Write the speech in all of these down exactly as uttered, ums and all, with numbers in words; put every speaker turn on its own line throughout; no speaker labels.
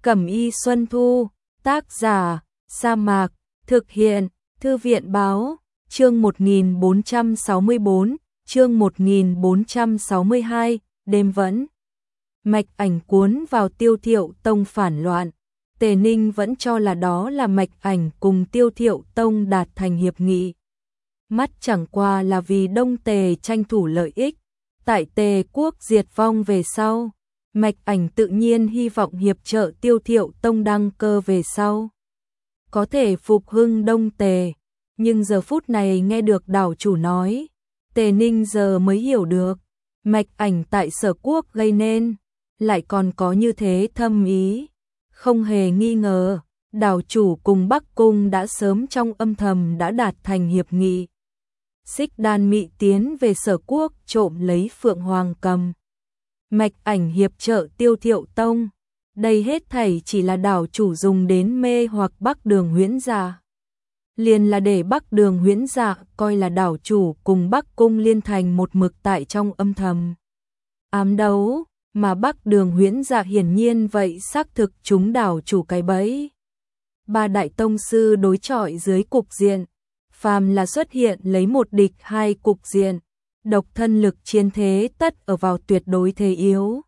Cẩm y Xuân Thu, tác giả, Sa Mạc, thực hiện, Thư viện báo, chương một nghìn bốn trăm sáu mươi tư, chương một nghìn bốn trăm sáu mươi hai, đêm vẫn. Mạch Ảnh cuốn vào Tiêu Thiệu Tông phản loạn, Tề Ninh vẫn cho là đó là Mạch Ảnh cùng Tiêu Thiệu Tông đạt thành hiệp nghị. Mắt chẳng qua là vì Đông Tề tranh thủ lợi ích, tại Tề quốc diệt vong về sau. Mạch Ảnh tự nhiên hy vọng hiệp trợ Tiêu Thiệu Tông đăng cơ về sau, có thể phục hưng Đông Tề. Nhưng giờ phút này nghe được đảo chủ nói, Tề Ninh giờ mới hiểu được, Mạch Ảnh tại Sở Quốc gây nên, lại còn có như thế thâm ý. Không hề nghi ngờ, đảo chủ cùng Bắc Cung đã sớm trong âm thầm đã đạt thành hiệp nghị. Xích Đan Mị tiến về Sở Quốc trộm lấy Phượng Hoàng Cầm. Mạch Ảnh hiệp trợ Tiêu Thiệu Tông, đây hết thảy chỉ là đảo chủ dùng đến mê hoặc Bắc Đường Huyễn Dạ. Liền là để Bắc Đường Huyễn Dạ coi là đảo chủ cùng Bắc Cung liên thành một mực tại trong âm thầm ám đấu, mà Bắc Đường Huyễn Dạ hiển nhiên vậy xác thực chúng đảo chủ cái bẫy. Ba đại tông sư đối chọi dưới cục diện, phàm là xuất hiện lấy một địch hai cục diện, độc thân lực chiến thế tất ở vào tuyệt đối thế yếu.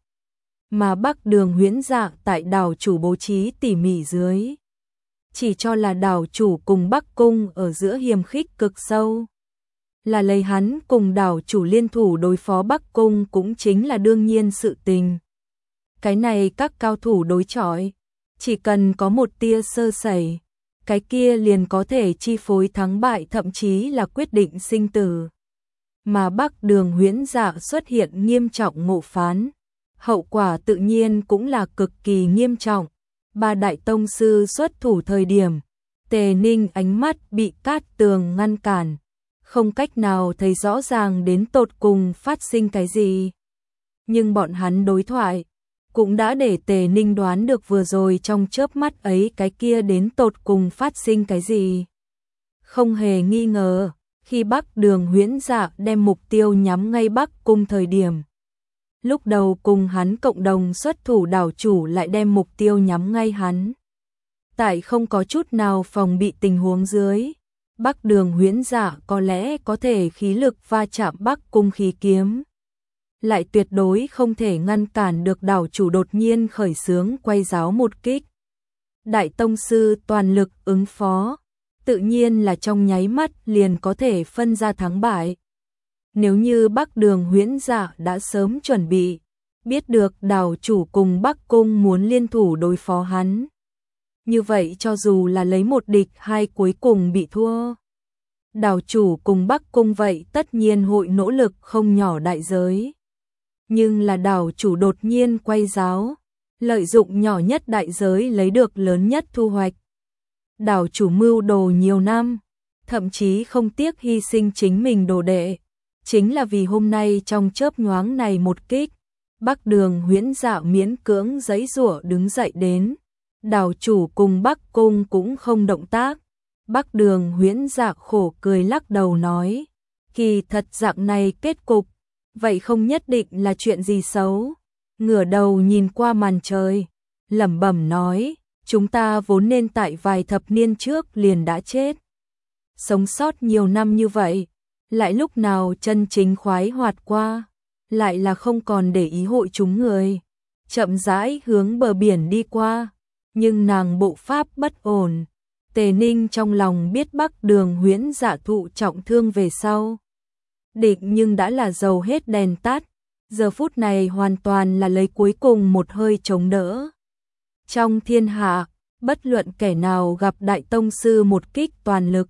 Mà Bắc Đường Huyễn Dạ tại đảo chủ bố trí tỉ mỉ dưới, chỉ cho là đảo chủ cùng Bắc Cung ở giữa hiềm khích cực sâu. Là lấy hắn cùng đảo chủ liên thủ đối phó Bắc Cung cũng chính là đương nhiên sự tình. Cái này các cao thủ đối chọi, chỉ cần có một tia sơ sẩy, cái kia liền có thể chi phối thắng bại, thậm chí là quyết định sinh tử. Mà Bắc Đường Huyễn Dạ xuất hiện nghiêm trọng ngộ phán, hậu quả tự nhiên cũng là cực kỳ nghiêm trọng. Ba đại tông sư xuất thủ thời điểm, Tề Ninh ánh mắt bị cát tường ngăn cản, không cách nào thấy rõ ràng đến tột cùng phát sinh cái gì. Nhưng bọn hắn đối thoại cũng đã để Tề Ninh đoán được vừa rồi trong chớp mắt ấy cái kia đến tột cùng phát sinh cái gì. Không hề nghi ngờ, khi Bắc Đường Huyễn Dạ đem mục tiêu nhắm ngay Bắc Cung thời điểm, lúc đầu cùng hắn cộng đồng xuất thủ đảo chủ lại đem mục tiêu nhắm ngay hắn. Tại không có chút nào phòng bị tình huống dưới, Bắc Đường Huyễn Dạ có lẽ có thể khí lực va chạm Bắc Cung khí kiếm, lại tuyệt đối không thể ngăn cản được đảo chủ đột nhiên khởi xướng quay giáo một kích. Đại tông sư toàn lực ứng phó, tự nhiên là trong nháy mắt liền có thể phân ra thắng bại. Nếu như Bắc Đường Huyễn Dạ đã sớm chuẩn bị, biết được đảo chủ cùng Bắc Cung muốn liên thủ đối phó hắn, như vậy cho dù là lấy một địch hai cuối cùng bị thua, đảo chủ cùng Bắc Cung vậy tất nhiên hội nỗ lực không nhỏ đại giới. Nhưng là đảo chủ đột nhiên quay giáo, lợi dụng nhỏ nhất đại giới lấy được lớn nhất thu hoạch. Đảo chủ mưu đồ nhiều năm, thậm chí không tiếc hy sinh chính mình đồ đệ, chính là vì hôm nay trong chớp nhoáng này một kích, Bắc Đường Huyễn Dạ miễn cưỡng giãy giụa đứng dậy đến. Đảo chủ cùng Bắc Cung cũng không động tác. Bắc Đường Huyễn Dạ khổ cười lắc đầu nói, kỳ thật dạng này kết cục, vậy không nhất định là chuyện gì xấu. Ngửa đầu nhìn qua màn trời, lẩm bẩm nói, chúng ta vốn nên tại vài thập niên trước liền đã chết. Sống sót nhiều năm như vậy, lại lúc nào chân chính khoái hoạt qua, lại là không còn để ý hội chúng người. Chậm rãi hướng bờ biển đi qua, nhưng nàng bộ pháp bất ổn. Tề Ninh trong lòng biết Bắc Đường Huyễn Dạ thụ trọng thương về sau, định nhưng đã là dầu hết đèn tắt, giờ phút này hoàn toàn là lấy cuối cùng một hơi chống đỡ. Trong thiên hạ, bất luận kẻ nào gặp đại tông sư một kích toàn lực,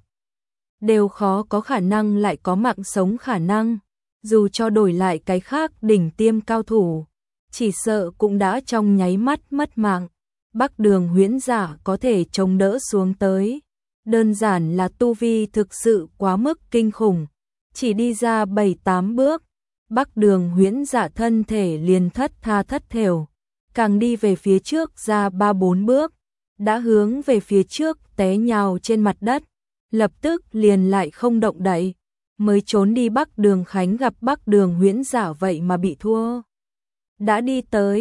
đều khó có khả năng lại có mạng sống khả năng, dù cho đổi lại cái khác đỉnh tiêm cao thủ, chỉ sợ cũng đã trong nháy mắt mất mạng. Bắc Đường Huyễn Dạ có thể chống đỡ xuống tới, đơn giản là tu vi thực sự quá mức kinh khủng, chỉ đi ra bảy tám bước, Bắc Đường Huyễn Dạ thân thể liền thất tha thất thểu, càng đi về phía trước ra ba bốn bước, đã hướng về phía trước té nhào trên mặt đất, lập tức liền lại không động đậy, mới trốn đi. Bắc Đường Khánh gặp Bắc Đường Huyễn Dạ vậy mà bị thua, đã đi tới,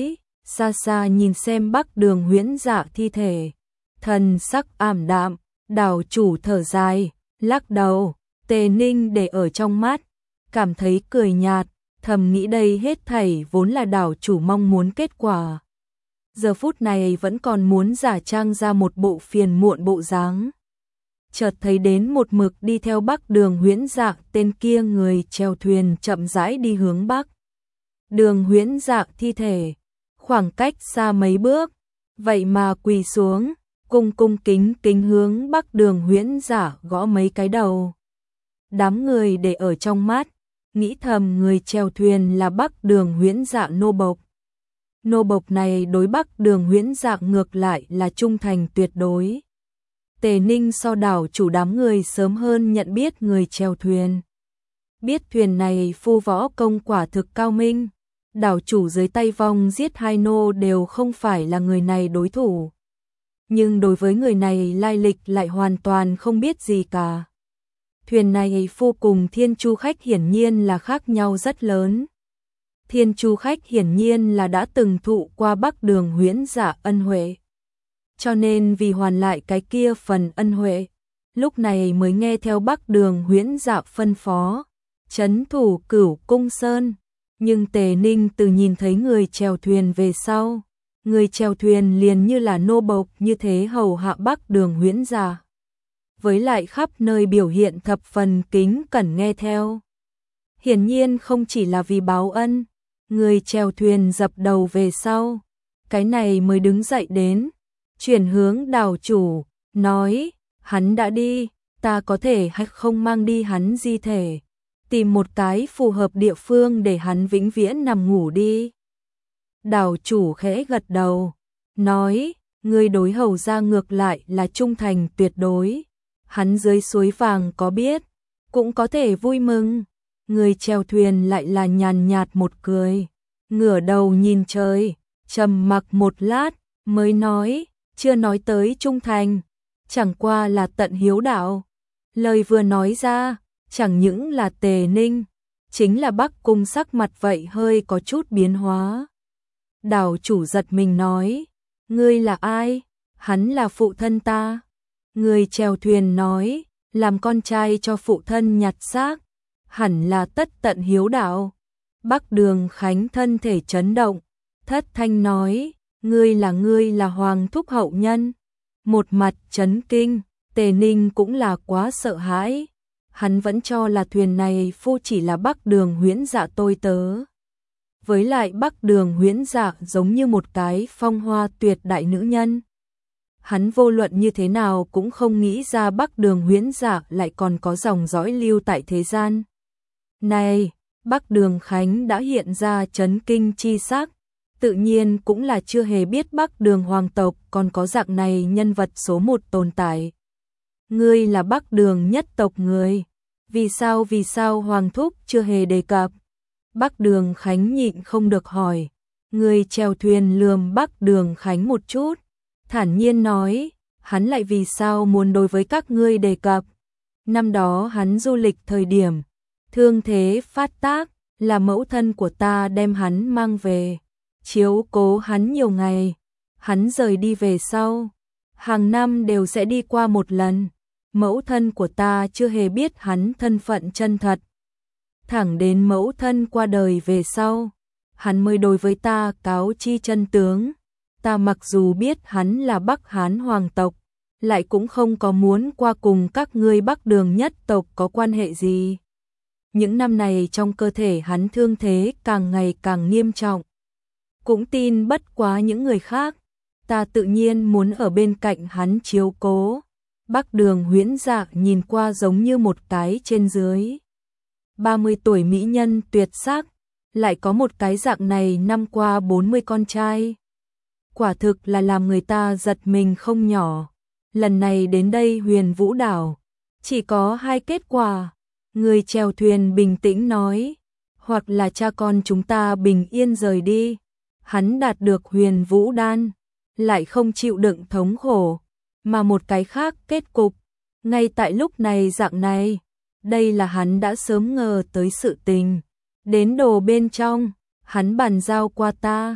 xa xa nhìn xem Bắc Đường Huyễn Dạ thi thể, thần sắc ảm đạm, đảo chủ thở dài, lắc đầu, Tề Ninh để ở trong mắt, cảm thấy cười nhạt, thầm nghĩ đây hết thảy vốn là đảo chủ mong muốn kết quả. Giờ phút này vẫn còn muốn giả trang ra một bộ phiền muộn bộ dáng. Chợt thấy đến một mực đi theo Bắc Đường Huyễn Dạ, tên kia người chèo thuyền chậm rãi đi hướng Bắc. Đường Huyễn Dạ thi thể, khoảng cách xa mấy bước, vậy mà quỳ xuống, cung cung kính kính hướng Bắc Đường Huyễn Dạ gõ mấy cái đầu. Đám người để ở trong mắt, nghĩ thầm người chèo thuyền là Bắc Đường Huyễn Dạ nô bộc. Nô bộc này đối Bắc Đường Huyễn Dạ ngược lại là trung thành tuyệt đối. Tề Ninh so đảo chủ đám người sớm hơn nhận biết người chèo thuyền. Biết thuyền này phu võ công quả thực cao minh, đảo chủ dưới tay vong giết hai nô đều không phải là người này đối thủ. Nhưng đối với người này lai lịch lại hoàn toàn không biết gì cả. Thuyền này phu cùng Thiên Chu Khách hiển nhiên là khác nhau rất lớn. Thiên Chu Khách hiển nhiên là đã từng thụ qua Bắc Đường Huyễn Dạ ân huệ. Cho nên vì hoàn lại cái kia phần ân huệ, lúc này mới nghe theo Bắc Đường Huyễn Dạ phân phó, trấn thủ Cửu Cung Sơn. Nhưng Tề Ninh từ nhìn thấy người chèo thuyền về sau, người chèo thuyền liền như là nô bộc như thế hầu hạ Bắc Đường Huyễn Dạ. Với lại khắp nơi biểu hiện thập phần kính cẩn nghe theo. Hiển nhiên không chỉ là vì báo ân, người chèo thuyền dập đầu về sau, cái này mới đứng dậy đến, chuyển hướng đảo chủ, nói, hắn đã đi, ta có thể hay không mang đi hắn di thể, tìm một cái phù hợp địa phương để hắn vĩnh viễn nằm ngủ đi. Đảo chủ khẽ gật đầu, nói, người đối hầu ra ngược lại là trung thành tuyệt đối, hắn dưới suối vàng có biết, cũng có thể vui mừng. Người chèo thuyền lại là nhàn nhạt một cười, ngửa đầu nhìn trời, trầm mặc một lát, mới nói, chưa nói tới trung thành, chẳng qua là tận hiếu đạo. Lời vừa nói ra, chẳng những là Tề Ninh, chính là Bắc Cung sắc mặt vậy hơi có chút biến hóa. Đảo chủ giật mình nói, ngươi là ai? Hắn là phụ thân ta. Người chèo thuyền nói, làm con trai cho phụ thân nhặt xác, hẳn là tất tận hiếu đạo. Bắc Đường Khánh thân thể chấn động, thất thanh nói, ngươi là ngươi là hoàng thúc hậu nhân. Một mặt chấn kinh, Tề Ninh cũng là quá sợ hãi. Hắn vẫn cho là thuyền này phu chỉ là Bắc Đường Huyễn Dạ tôi tớ. Với lại Bắc Đường Huyễn Dạ giống như một cái phong hoa tuyệt đại nữ nhân. Hắn vô luận như thế nào cũng không nghĩ ra Bắc Đường Huyễn Dạ lại còn có dòng dõi lưu tại thế gian. Này, Bắc Đường Khánh đã hiện ra chấn kinh chi sắc, tự nhiên cũng là chưa hề biết Bắc Đường hoàng tộc còn có dạng này nhân vật số một tồn tại. Ngươi là Bắc Đường nhất tộc người, vì sao vì sao hoàng thúc chưa hề đề cập? Bắc Đường Khánh nhịn không được hỏi. Người chèo thuyền lườm Bắc Đường Khánh một chút, thản nhiên nói, hắn lại vì sao muốn đối với các ngươi đề cập? Năm đó hắn du lịch thời điểm, thương thế phát tác, là mẫu thân của ta đem hắn mang về, chiếu cố hắn nhiều ngày. Hắn rời đi về sau, hàng năm đều sẽ đi qua một lần. Mẫu thân của ta chưa hề biết hắn thân phận chân thật. Thẳng đến mẫu thân qua đời về sau, hắn mới đối với ta cáo chi chân tướng. Ta mặc dù biết hắn là Bắc Hán hoàng tộc, lại cũng không có muốn qua cùng các ngươi Bắc Đường nhất tộc có quan hệ gì. Những năm này trong cơ thể hắn thương thế càng ngày càng nghiêm trọng. Cũng tin bất quá những người khác, ta tự nhiên muốn ở bên cạnh hắn chiếu cố. Bắc Đường Huyễn Dạ nhìn qua giống như một cái trên dưới ba mươi tuổi mỹ nhân tuyệt sắc, lại có một cái dạng này năm qua bốn mươi con trai. Quả thực là làm người ta giật mình không nhỏ. Lần này đến đây Huyền Vũ Đảo, chỉ có hai kết quả. Người chèo thuyền bình tĩnh nói, hoặc là cha con chúng ta bình yên rời đi. Hắn đạt được Huyền Vũ Đan, lại không chịu đựng thống khổ. Mà một cái khác kết cục, ngay tại lúc này dạng này, đây là hắn đã sớm ngờ tới sự tình. Đến đồ bên trong, hắn bàn giao qua ta,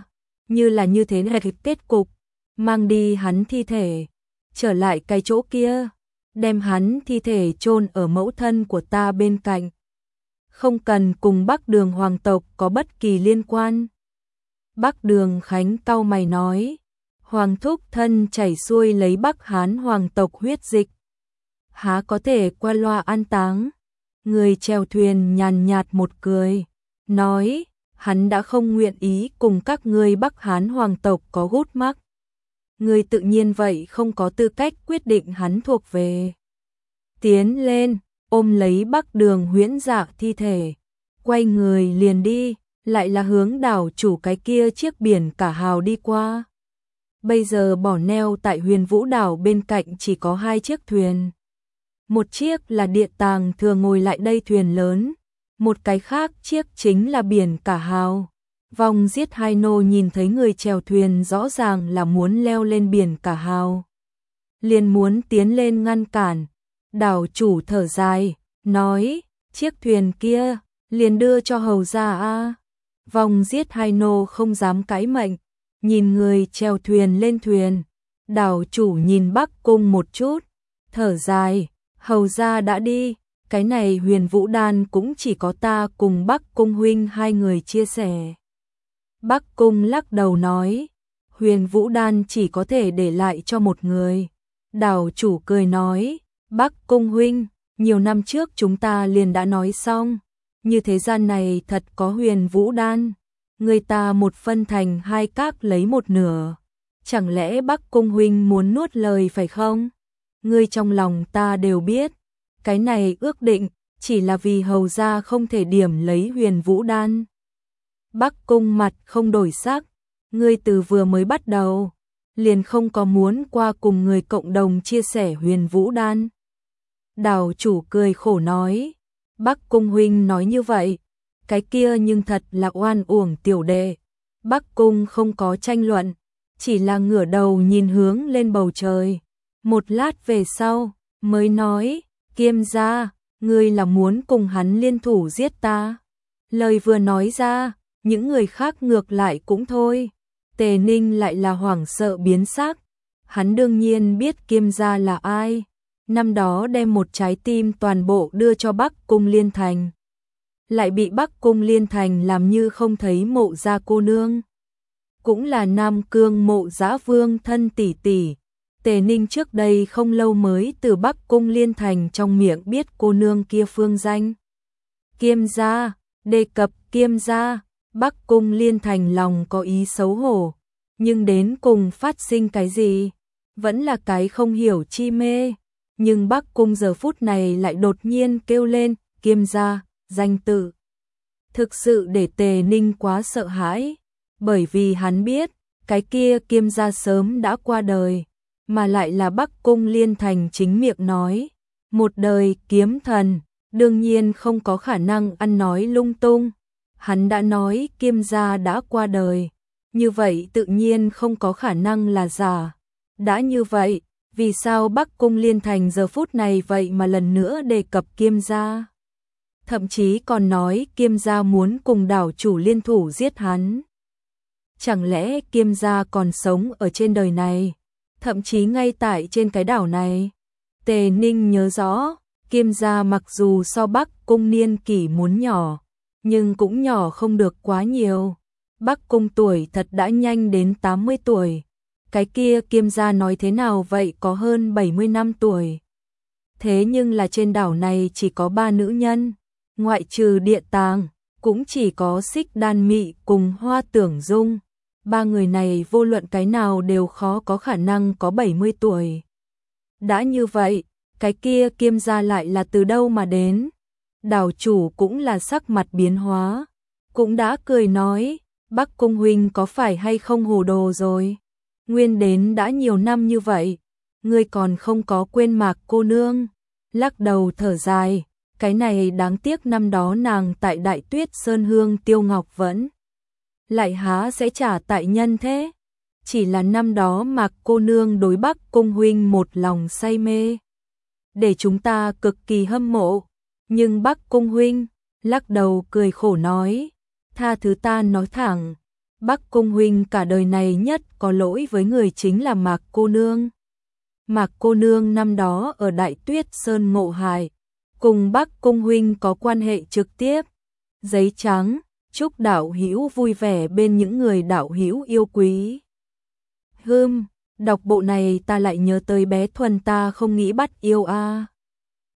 như là như thế này kết cục, mang đi hắn thi thể, trở lại cái chỗ kia, đem hắn thi thể chôn ở mẫu thân của ta bên cạnh. Không cần cùng Bắc Đường hoàng tộc có bất kỳ liên quan. Bắc Đường Khánh cau mày nói, hoàng thúc thân chảy xuôi lấy Bắc Hán hoàng tộc huyết dịch, há có thể qua loa an táng. Người chèo thuyền nhàn nhạt một cười, nói, hắn đã không nguyện ý cùng các ngươi Bắc Hán hoàng tộc có gút mắc. Người tự nhiên vậy không có tư cách quyết định hắn thuộc về. Tiến lên, ôm lấy Bắc Đường Huyễn Dạ thi thể, quay người liền đi, lại là hướng đảo chủ cái kia chiếc biển cả hào đi qua. Bây giờ bỏ neo tại Huyền Vũ đảo bên cạnh chỉ có hai chiếc thuyền. Một chiếc là Địa Tàng thừa ngồi lại đây thuyền lớn, một cái khác chiếc chính là biển cả hào. Vong giết hai nô nhìn thấy người chèo thuyền rõ ràng là muốn leo lên biển cả hào, liền muốn tiến lên ngăn cản. Đảo chủ thở dài, nói, chiếc thuyền kia, liền đưa cho hầu ra a. Vong giết hai nô không dám cãi mệnh, nhìn người chèo thuyền lên thuyền. Đảo chủ nhìn Bắc Cung một chút, thở dài, hầu ra đã đi, cái này Huyền Vũ đan cũng chỉ có ta cùng Bắc Cung huynh hai người chia sẻ. Bắc Cung lắc đầu nói, Huyền Vũ đan chỉ có thể để lại cho một người. Đảo chủ cười nói, Bắc Cung huynh, nhiều năm trước chúng ta liền đã nói xong, như thế gian này thật có Huyền Vũ đan, người ta một phân thành hai các lấy một nửa. Chẳng lẽ Bắc Cung huynh muốn nuốt lời phải không? Ngươi trong lòng ta đều biết, cái này ước định chỉ là vì hầu ra không thể điểm lấy Huyền Vũ đan. Bắc Cung mặt không đổi sắc, ngươi từ vừa mới bắt đầu liền không có muốn qua cùng người cộng đồng chia sẻ Huyền Vũ đan. Đảo chủ cười khổ nói, Bắc Cung huynh nói như vậy, cái kia nhưng thật là oan uổng tiểu đệ. Bắc Cung không có tranh luận, chỉ là ngửa đầu nhìn hướng lên bầu trời. Một lát về sau, mới nói, Kiêm gia, ngươi là muốn cùng hắn liên thủ giết ta. Lời vừa nói ra, những người khác ngược lại cũng thôi. Tề Ninh lại là hoảng sợ biến sắc. Hắn đương nhiên biết Kiêm gia là ai. Năm đó đem một trái tim toàn bộ đưa cho Bắc Cung Liên Thành, lại bị Bắc Cung Liên Thành làm như không thấy Mộ gia cô nương. Cũng là Nam Cương Mộ Dã Vương thân tỷ tỷ. Tề Ninh trước đây không lâu mới từ Bắc Cung Liên Thành trong miệng biết cô nương kia phương danh. Kiêm gia, đề cập Kiêm gia, Bắc Cung Liên Thành lòng có ý xấu hổ, nhưng đến cùng phát sinh cái gì, vẫn là cái không hiểu chi mê. Nhưng Bắc Cung giờ phút này lại đột nhiên kêu lên, Kiêm gia, danh tự. Thực sự để Tề Ninh quá sợ hãi, bởi vì hắn biết, cái kia Kiêm gia sớm đã qua đời, mà lại là Bắc Cung Liên Thành chính miệng nói. Một đời kiếm thần, đương nhiên không có khả năng ăn nói lung tung. Hắn đã nói Kiêm gia đã qua đời, như vậy tự nhiên không có khả năng là giả. Đã như vậy, vì sao Bắc Cung Liên Thành giờ phút này vậy mà lần nữa đề cập Kiêm gia? Thậm chí còn nói Kiêm gia muốn cùng đảo chủ liên thủ giết hắn. Chẳng lẽ Kiêm gia còn sống ở trên đời này, thậm chí ngay tại trên cái đảo này? Tề Ninh nhớ rõ, Kiêm gia mặc dù so Bắc Cung niên kỷ muốn nhỏ, nhưng cũng nhỏ không được quá nhiều. Bắc Cung tuổi thật đã nhanh đến tám mươi tuổi. Cái kia Kiêm gia nói thế nào vậy có hơn bảy mươi năm tuổi. Thế nhưng là trên đảo này chỉ có ba nữ nhân, ngoại trừ Địa Tàng, cũng chỉ có Xích Đan Mị cùng Hoa Tưởng Dung. Ba người này vô luận cái nào đều khó có khả năng có bảy mươi tuổi. Đã như vậy, cái kia Kiêm gia lại là từ đâu mà đến? Đảo chủ cũng là sắc mặt biến hóa, cũng đã cười nói, Bắc Cung huynh có phải hay không hồ đồ rồi? Nguyên đến đã nhiều năm như vậy, ngươi còn không có quên Mạc cô nương. Lắc đầu thở dài, cái này đáng tiếc năm đó nàng tại Đại Tuyết Sơn Hương Tiêu Ngọc vẫn lại há sẽ trả tại nhân thế. Chỉ là năm đó Mạc cô nương đối Bắc Cung huynh một lòng say mê, để chúng ta cực kỳ hâm mộ. Nhưng Bắc Cung huynh lắc đầu cười khổ nói, tha thứ ta nói thẳng, Bắc Cung huynh cả đời này nhất có lỗi với người chính là Mạc cô nương. Mạc cô nương năm đó ở Đại Tuyết Sơn ngộ hại, cùng Bắc Cung huynh có quan hệ trực tiếp. Giấy trắng, chúc đạo hữu vui vẻ bên những người đạo hữu yêu quý. Hừm, đọc bộ này ta lại nhớ tới bé Thuần ta không nghĩ bắt yêu a. À.